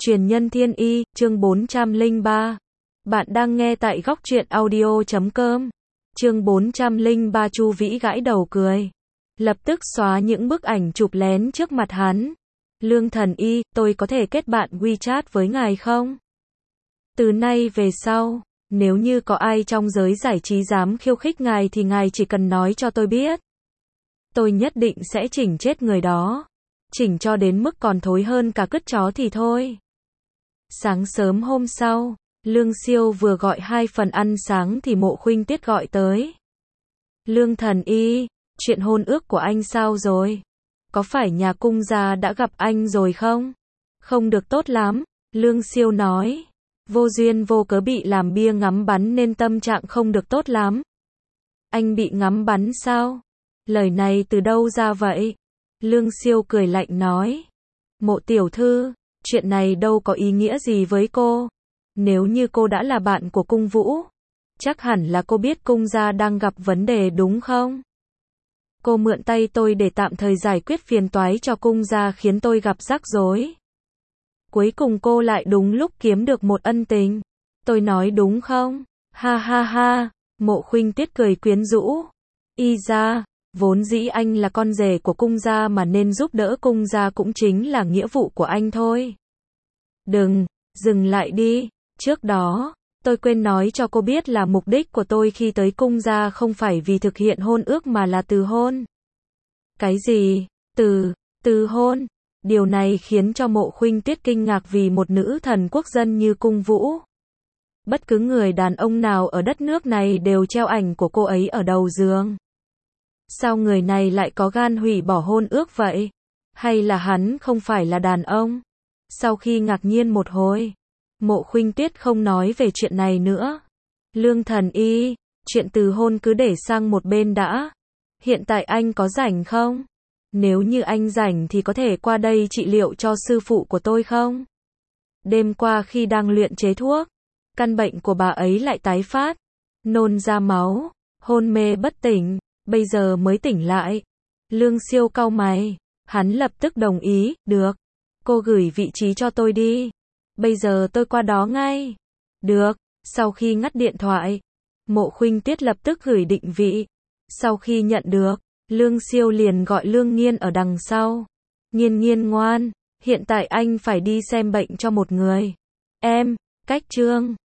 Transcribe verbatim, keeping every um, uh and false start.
Truyền nhân thiên y, chương bốn trăm lẻ ba. Bạn đang nghe tại góc truyện audio chấm com. Chương bốn trăm lẻ ba Chu Vĩ gãi đầu cười. Lập tức xóa những bức ảnh chụp lén trước mặt hắn. Lương Thần Y, tôi có thể kết bạn WeChat với ngài không? Từ nay về sau, nếu như có ai trong giới giải trí dám khiêu khích ngài thì ngài chỉ cần nói cho tôi biết. Tôi nhất định sẽ chỉnh chết người đó. Chỉnh cho đến mức còn thối hơn cả cứt chó thì thôi. Sáng sớm hôm sau, Lương Siêu vừa gọi hai phần ăn sáng thì Mộ Khuynh Tiết gọi tới. Lương Thần Y, chuyện hôn ước của anh sao rồi? Có phải nhà cung gia đã gặp anh rồi không? Không được tốt lắm, Lương Siêu nói. Vô duyên vô cớ bị làm bia ngắm bắn nên tâm trạng không được tốt lắm. Anh bị ngắm bắn sao? Lời này từ đâu ra vậy? Lương Siêu cười lạnh nói. Mộ tiểu thư, chuyện này đâu có ý nghĩa gì với cô. Nếu như cô đã là bạn của cung vũ, chắc hẳn là cô biết cung gia đang gặp vấn đề đúng không? Cô mượn tay tôi để tạm thời giải quyết phiền toái cho cung gia khiến tôi gặp rắc rối. Cuối cùng cô lại đúng lúc kiếm được một ân tình. Tôi nói đúng không? Ha ha ha, Mộ Khuynh Tiết cười quyến rũ. Y ra, vốn dĩ anh là con rể của cung gia mà nên giúp đỡ cung gia cũng chính là nghĩa vụ của anh thôi. Đừng, dừng lại đi, trước đó, tôi quên nói cho cô biết là mục đích của tôi khi tới cung gia không phải vì thực hiện hôn ước mà là từ hôn. Cái gì? Từ, từ hôn? Điều này khiến cho Mộ Khuynh Tiết kinh ngạc vì một nữ thần quốc dân như cung vũ. Bất cứ người đàn ông nào ở đất nước này đều treo ảnh của cô ấy ở đầu giường. Sao người này lại có gan hủy bỏ hôn ước vậy? Hay là hắn không phải là đàn ông? Sau khi ngạc nhiên một hồi, Mộ Khuynh Tiết không nói về chuyện này nữa. Lương Thần Y, chuyện từ hôn cứ để sang một bên đã. Hiện tại anh có rảnh không? Nếu như anh rảnh thì có thể qua đây trị liệu cho sư phụ của tôi không? Đêm qua khi đang luyện chế thuốc, căn bệnh của bà ấy lại tái phát. Nôn ra máu, hôn mê bất tỉnh, bây giờ mới tỉnh lại. Lương Siêu cau mày, hắn lập tức đồng ý, được. Cô gửi vị trí cho tôi đi. Bây giờ tôi qua đó ngay. Được, sau khi ngắt điện thoại, Mộ Khuynh Tiết lập tức gửi định vị. Sau khi nhận được, Lương Siêu liền gọi Lương Nghiên ở đằng sau. Nghiên Nghiên ngoan, hiện tại anh phải đi xem bệnh cho một người. Em, cách Trương,